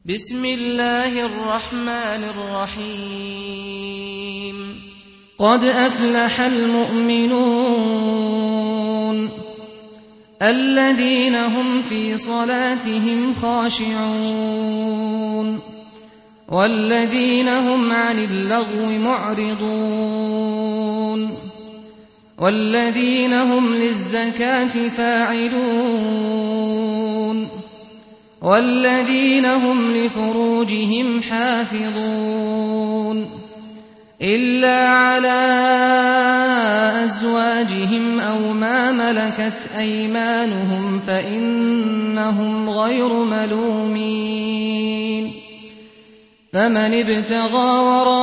بسم الله الرحمن الرحيم قد أفلح المؤمنون الذين هم في صلاتهم خاشعون والذين هم عن اللغو معرضون والذين هم للزكاة فاعلون والذين هم لفروجهم حافظون إلا على أزواجهم أو ما ملكت أيمانهم فإنهم غير ملومين فمن ابتغى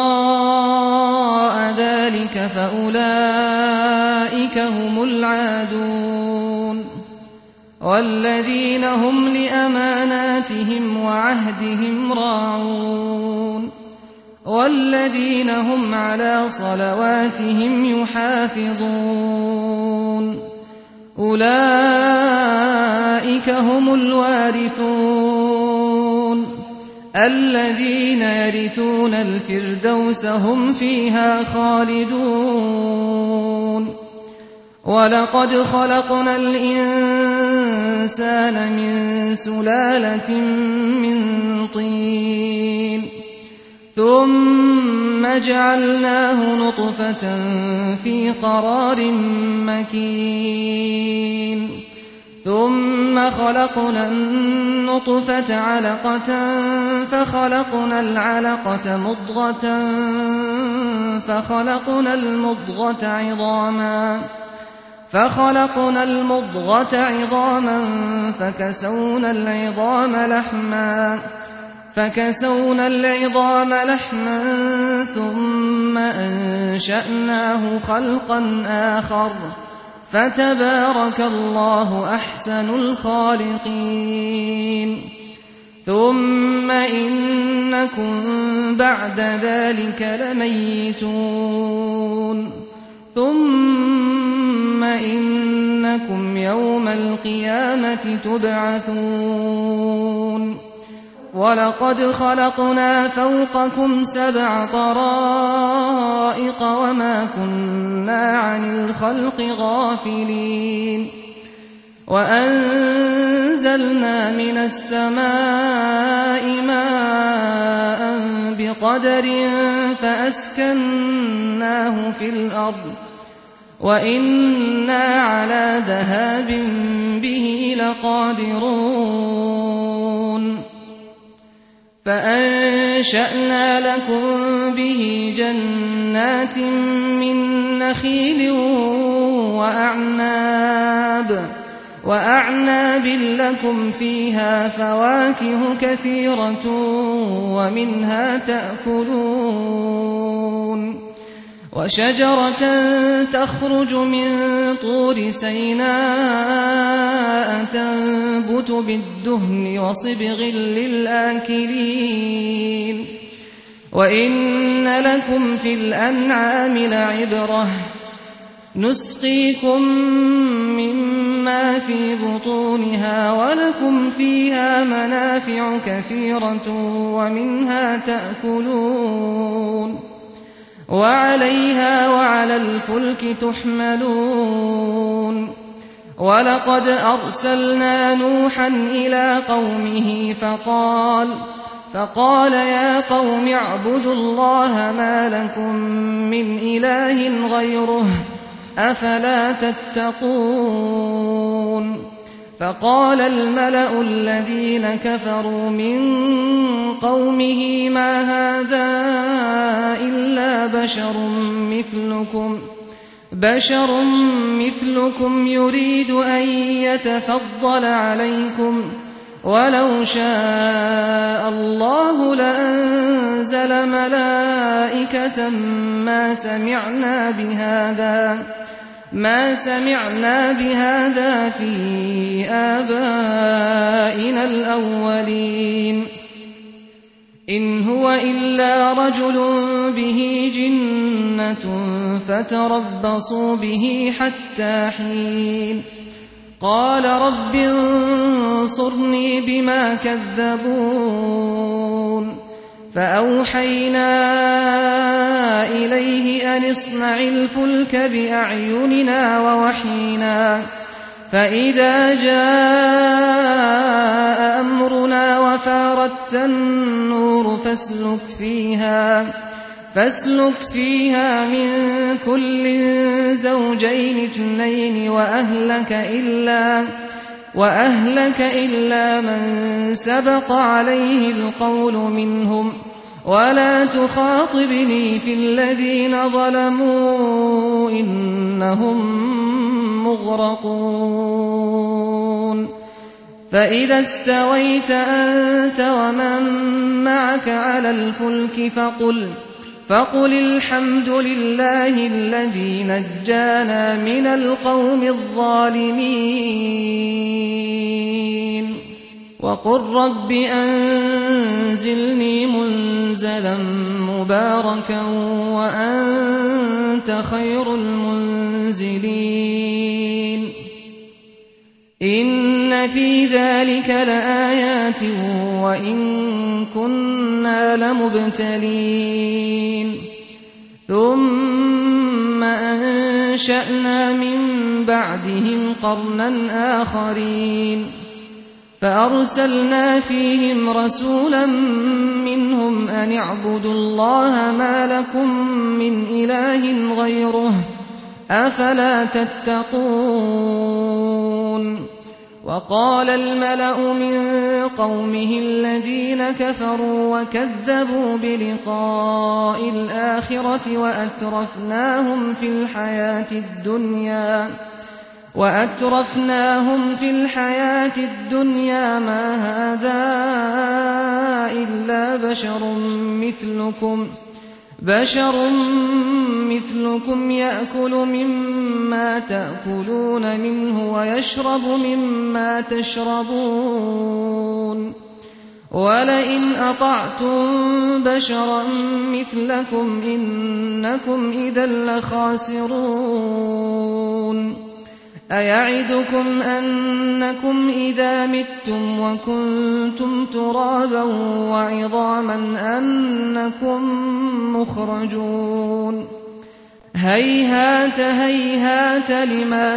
وراء ذلك فأولئك هم العادون والذين هم لأماناتهم وعهدهم راعون والذين هم على صلواتهم يحافظون أولئك هم الوارثون الذين يرثون الفردوس هم فيها خالدون ولقد خلقنا الإنسان من سلالة من طين ثم جعلناه نطفة في قرار مكين ثم خلقنا النطفة علقة فخلقنا العلقة مضغة فخلقنا المضغة عظاما فكسونا العظام لحما ثم أنشأناه خلقا آخر فتبارك الله أحسن الخالقين ثم إنكم بعد ذلك لميتون ثم إنكم يوم القيامة تبعثون ولقد خلقنا فوقكم 7 طرائق وما كنا عن الخلق غافلين وأنزلنا من السماء ماء بقدر فأسكناه في الأرض وإنا على ذهاب به لقادرون فأنشأنا لكم به جنات من نخيل وأعناب لكم فيها فواكه كثيرة ومنها تأكلون وشجرة تخرج من طور سيناء تنبت بالدهن وصبغ للآكلين وإن لكم في الأنعام لعبرة نسقيكم مما في بطونها ولكم فيها منافع كثيرة ومنها تأكلون وعليها وعلى الفلك تحملون ولقد أرسلنا نوحا إلى قومه فقال يا قوم اعبدوا الله ما لكم من إله غيره أفلا تتقون فقال الملأ الذين كفروا من قومه ما هذا إلا بشر مثلكم يريد أن يتفضل عليكم ولو شاء الله لأنزل ملائكة ما سمعنا بهذا في آبائنا الأولين إن هو إلا رجل به جنة فتربصوا به حتى حين قال رب انصرني بما كذبون فأوحينا إليه أن اصنع الفلك بأعيننا ووحينا فإذا جاء أمرنا وفاردت النور فاسلك فيها من كل زوجين اثنين وأهلك إلا من سبق عليه القول منهم ولا تخاطبني في الذين ظلموا إنهم مغرقون فإذا استويت أنت ومن معك على الفلك فقل الحمد لله الذي نجانا من القوم الظالمين وقل رب أنزلني منزلا مباركا وأنت خير المنزلين إن في ذلك لآيات وإن كنا لمبتلين ثم أنشأنا من بعدهم قرنا آخرين فأرسلنا فيهم رسولا منهم أن اعبدوا الله ما لكم من إله غيره أفلا تتقون وقال الملأ من قومه الذين كفروا وكذبوا بلقاء الآخرة وأترفناهم في الحياة الدنيا ما هذا إلا بشر مثلكم يأكل مما تأكلون منه ويشرب مما تشربون ولئن أطعتم بشرا مثلكم إنكم إذا لخاسرون أيعدكم أنكم إذا متم وكنتم ترابا وعظاما أنكم مخرجون هيهات هيهات لما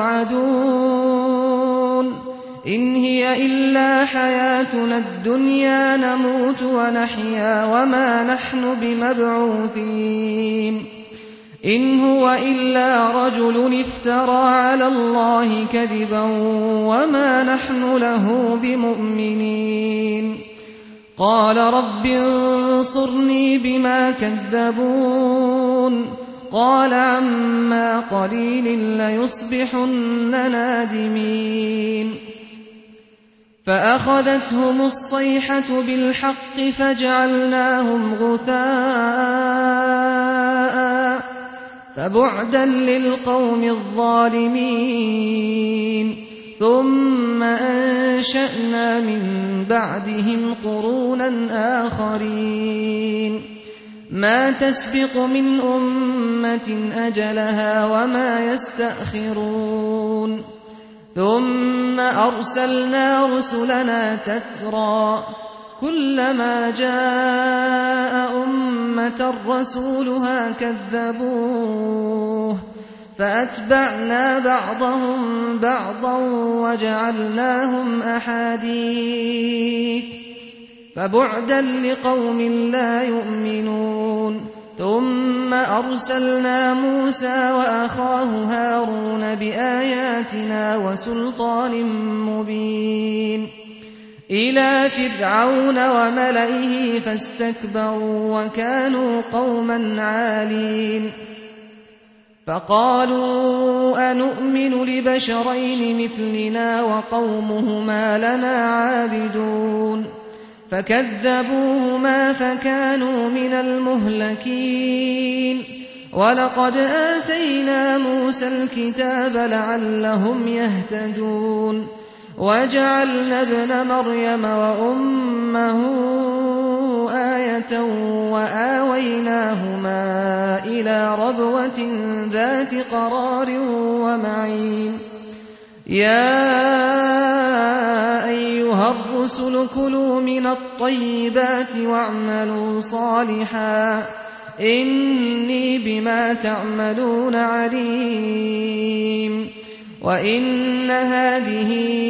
توعدون إن هي إلا حياتنا الدنيا نموت ونحيا وما نحن بمبعوثين إن هو إلا رجل افترى على الله كذبا وما نحن له بمؤمنين قال رب انصرني بما كذبون قال عما قليل ليصبحن نادمين فأخذتهم الصيحة بالحق فجعلناهم غثاء فبعدا للقوم الظالمين ثم أنشأنا من بعدهم قرونا آخرين ما تسبق من أمة أجلها وما يستأخرون ثم أرسلنا رسلنا تترى كلما جاء أمة رسولها كذبوه فأتبعنا بعضهم بعضا وجعلناهم أحاديث فبعدا لقوم لا يؤمنون ثم أرسلنا موسى وأخاه هارون بآياتنا وسلطان مبين إلى فرعون وملئه فاستكبروا وكانوا قوما عالين فقالوا أنؤمن لبشرين مثلنا وقومهما لنا عابدون فكذبوهما فكانوا من المهلكين ولقد آتينا موسى الكتاب لعلهم يهتدون وجعلنا ابن مريم وأمه آية وآويناهما إلى ربوة ذات قرار ومعين يا أيها الرسل كلوا من الطيبات واعملوا صالحا إني بما تعملون عليم وإن هذه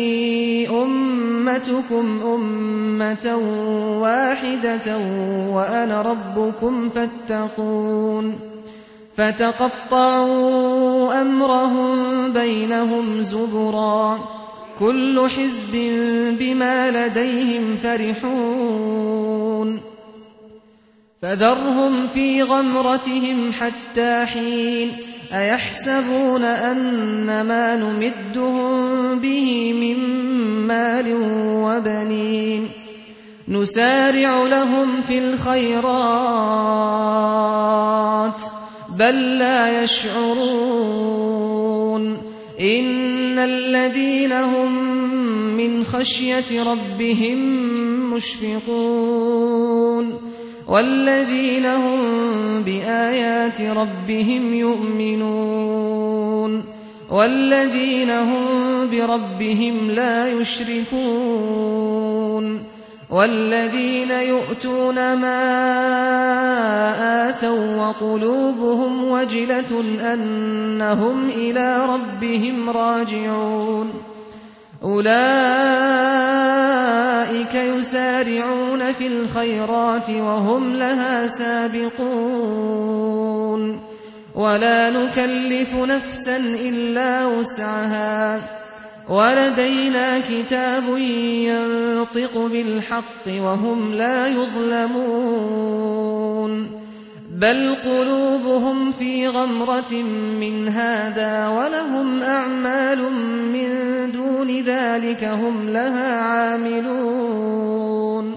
أمتكم أمة واحدة وأنا ربكم فاتقون فتقطعوا أمرهم بينهم زبرا كل حزب بما لديهم فرحون فذرهم في غمرتهم حتى حين أيحسبون أن ما نمدهم به من مال وبنين نسارع لهم في الخيرات بل لا يشعرون إن الذين هم من خشية ربهم مشفقون والذين هم بآيات ربهم يؤمنون والذين هم بربهم لا يشركون والذين يؤتون ما آتوا وقلوبهم وجلة أنهم إلى ربهم راجعون أولئك يسارعون في الخيرات وهم لها سابقون ولا نكلف نفسا إلا وسعها ولدينا كتاب ينطق بالحق وهم لا يظلمون بل قلوبهم في غمرة من هذا ولهم أعمال من دون ذلك هم لها عاملون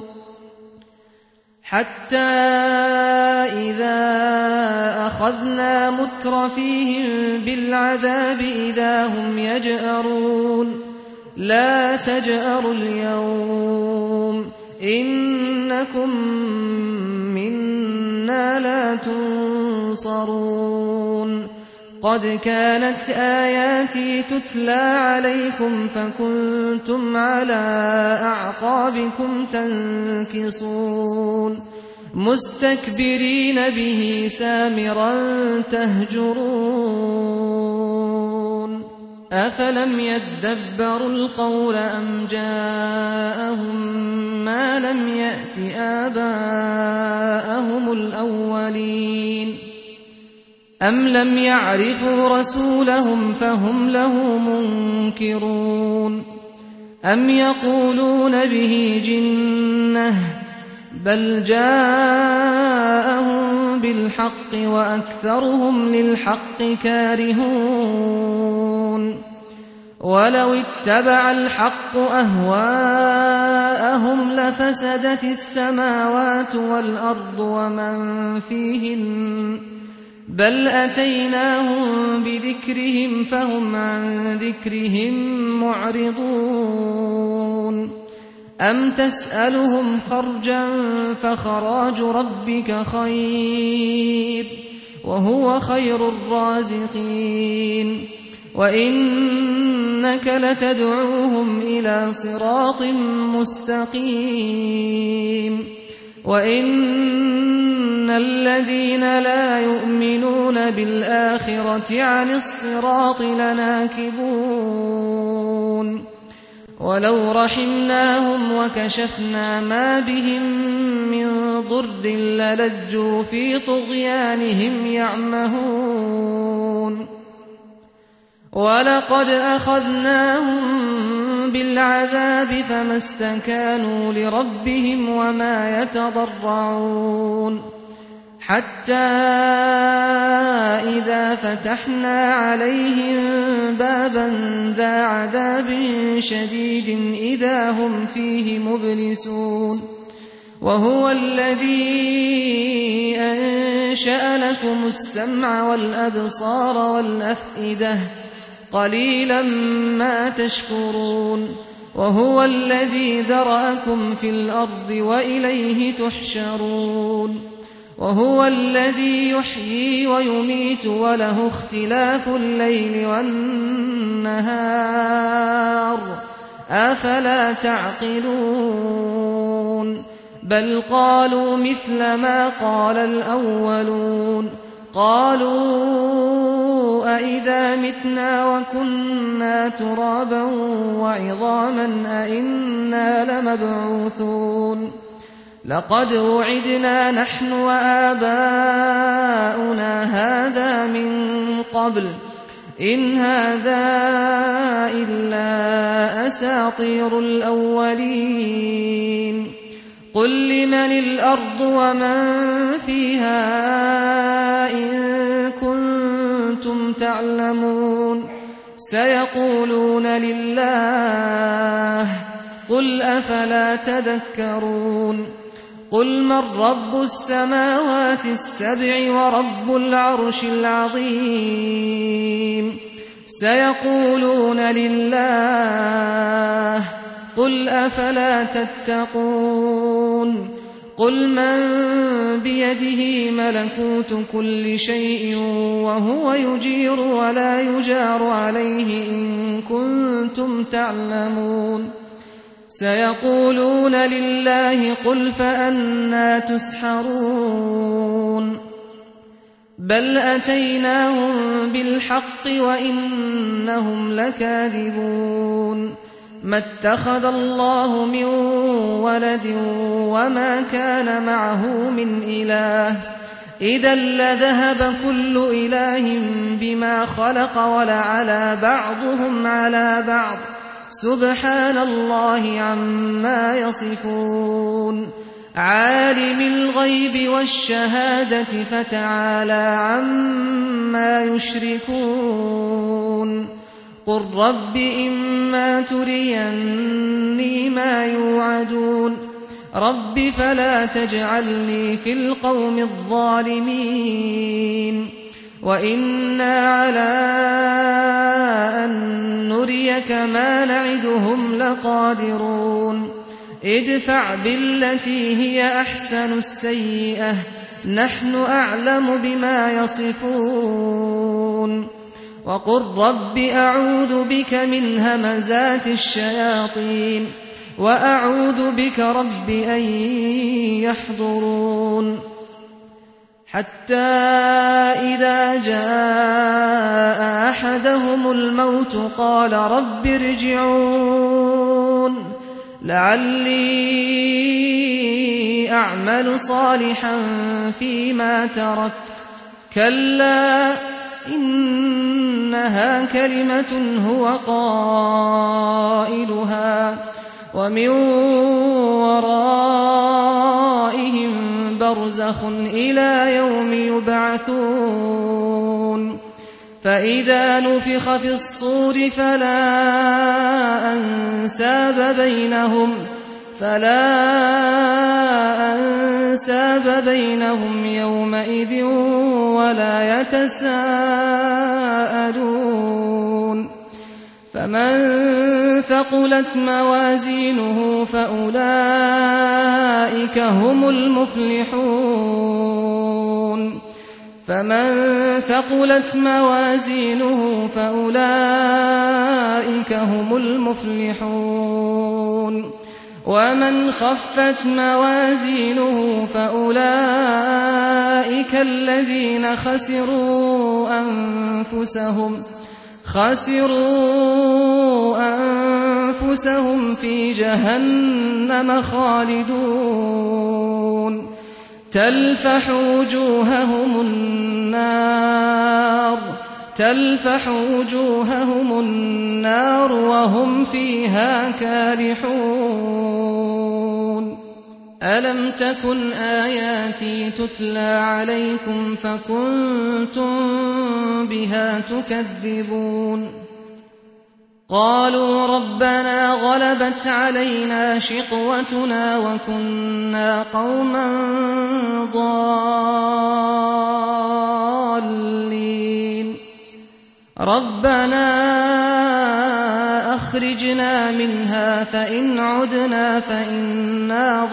حتى إذا أخذنا مترفيهم بالعذاب إذا هم يجأرون لا تجأروا اليوم إنكم منا لا تنصرون قد كانت آياتي تتلى عليكم فكنتم على أعقابكم تنكصون مستكبرين به سامرا تهجرون أفلم يدبروا القول أم جاءهم ما لم يأت آباءهم الأولين أم لم يعرفوا رسولهم فهم له منكرون أم يقولون به جنة بل جاءهم بالحق وأكثرهم للحق كارهون ولو اتبع الحق أهواءهم لفسدت السماوات والأرض ومن فيهن بل أتيناهم بذكرهم فهم عن ذكرهم معرضون أم تسألهم خرجا فخراج ربك خير وهو خير الرازقين وإنك لتدعوهم إلى صراط مستقيم وإن الذين لا يؤمنون بالآخرة عن الصراط لناكبون ولو رحمناهم وكشفنا ما بهم من ضر للجوا في طغيانهم يعمهون ولقد أخذناهم بالعذاب فما استكانوا لربهم وما يتضرعون حتى إذا فتحنا عليهم بابا ذا عذاب شديد إذا هم فيه مبلسون وهو الذي أنشأ لكم السمع والأبصار والأفئدة قليلا ما تشكرون وهو الذي ذرأكم في الأرض وإليه تحشرون وهو الذي يحيي ويميت وله اختلاف الليل والنهار أفلا تعقلون بل قالوا مثل ما قال الأولون قالوا أئذا متنا وكنا ترابا وعظاما أئنا لمبعوثون لقد وعدنا نحن وآباؤنا هذا من قبل إن هذا إلا أساطير الأولين قل لمن الأرض ومن فيها إن كنتم تعلمون سيقولون لله قل أفلا تذكرون قل من رب السماوات السبع ورب العرش العظيم سيقولون لله قل أفلا تتقون قل من بيده ملكوت كل شيء وهو يجير ولا يجار عليه إن كنتم تعلمون سيقولون لله قل فأنى تسحرون بل أتيناهم بالحق وإنهم لكاذبون ما اتخذ الله من ولد وما كان معه من إله إذا لذهب كل إله بما خلق ولعلى بعضهم على بعض سبحان الله عما يصفون عالم الغيب والشهادة فتعالى عما يشركون قل رب إما تريني ما يوعدون رب فلا تجعلني في القوم الظالمين وإنا على أن نريك ما نعدهم لقادرون ادفع بالتي هي أحسن السيئة نحن أعلم بما يصفون وقل رب أعوذ بك من همزات الشياطين وأعوذ بك رب أن يحضرون حتى إذا جاء أحدهم الموت قال رب ارجعون لعلي أعمل صالحا فيما تركت كلا إنها كلمة هو قائلها ومن ورائهم برزخ إلى يوم يبعثون فإذا نفخ في الصور فلا أنساب بينهم يومئذ ولا يتساءلون فمن ثقلت موازينه فأولئك هم المفلحون ومن خفت موازينه فأولئك الذين خسروا أنفسهم في جهنم خالدون تلفح وجوههم النار وهم فيها كالحون ألم تكن آياتي تتلى عليكم فكنتم بها تكذبون قالوا ربنا غلبت علينا شقوتنا وكنا قوما ضالين ربنا أخرجنا منها فإن عدنا فإنا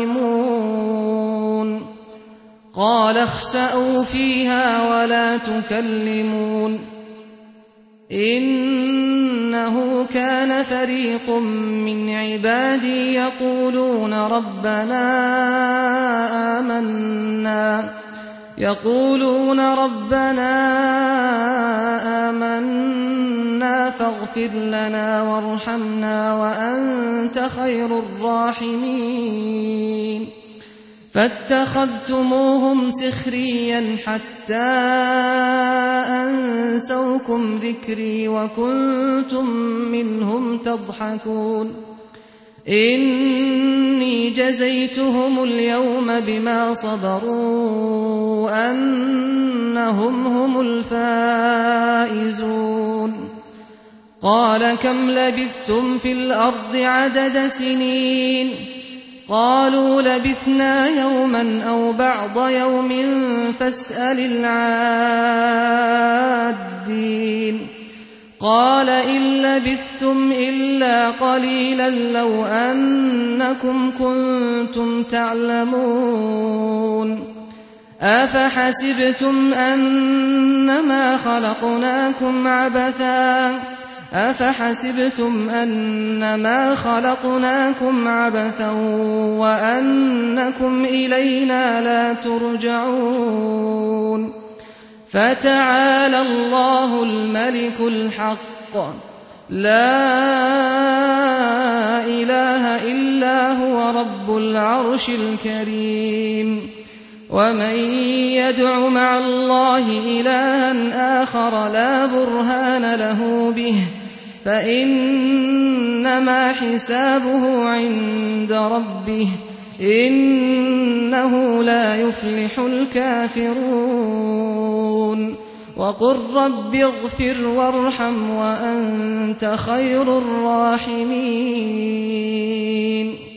ظالمون قال اخسأوا فيها ولا تكلمون إنه إنه كان فريق من عبادي يقولون ربنا آمنا فاغفر لنا وارحمنا وأنت خير الراحمين فاتخذتموهم سخريا حتى أنسوكم ذكري وكنتم منهم تضحكون إني جزيتهم اليوم بما صبروا أنهم هم الفائزون قال كم لبثتم في الأرض عدد سنين قالوا لبثنا يوما أو بعض يوم فاسأل العادين قال إن لبثتم إلا قليلا لو أنكم كنتم تعلمون أفحسبتم أنما خلقناكم عبثا وأنكم إلينا لا ترجعون فتعالى الله الملك الحق لا إله إلا هو رب العرش الكريم ومن يدع مع الله إلها آخر لا برهان له به فإنما حسابه عند ربه إنه لا يفلح الكافرون وقل رب اغفر وارحم وأنت خير الراحمين